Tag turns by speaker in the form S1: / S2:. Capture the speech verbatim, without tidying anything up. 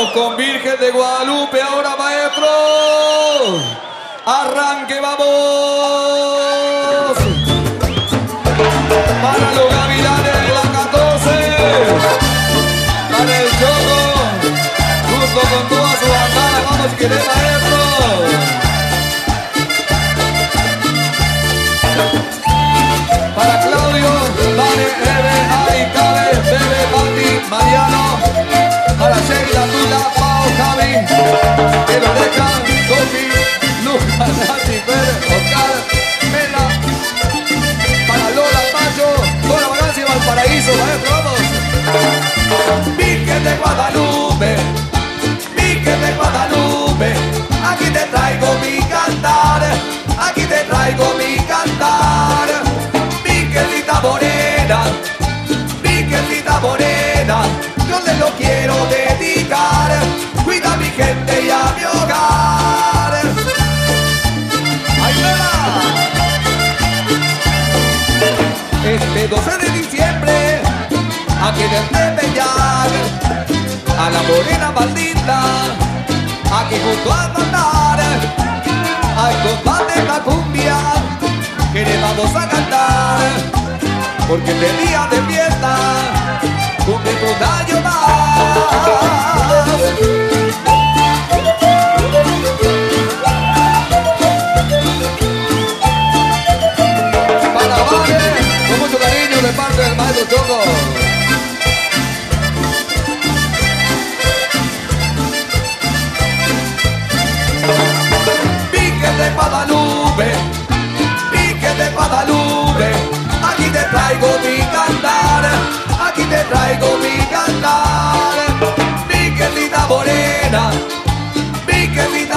S1: Vamos con Virgen de Guadalupe ahora, maestro. Arranque, vamos. Para los gavilanes de la catorce. Para el Choco. Junto con toda su bandana. Vamos, que de maestro. Para Claudio, Vane, Eve, Ari, Cabe, Bebe, Pati, Mariano. Para Sheila, Tula, Pau, Javi, que lo dejan, Sofi, Lucas, Nati, Pérez, Oscar, Mela. Para Lola, Macho, Dora Balanza y Valparaíso, maestro, vamos. Virgen de Guadalupe, Virgen de Guadalupe, aquí te traigo mi cantar, aquí te traigo mi cantar. Virgencita morena, Virgencita morena, yo te lo quiero dedicar, cuida a mi gente y a mi hogar. ¡Ay, mira! Este doce de diciembre, aquí en el Tepeyac, a la morena maldita, aquí junto al mandar, al compás de la cumbia, que le vamos a cantar, porque este día de fiesta cumplimos un año más. Para Vale, con mucho cariño de parte del maestro Choco. Virgen de Guadalupe, Virgen de Guadalupe, aquí te traigo mi cantar, aquí te traigo mi cantar. Virgencita morena, Virgencita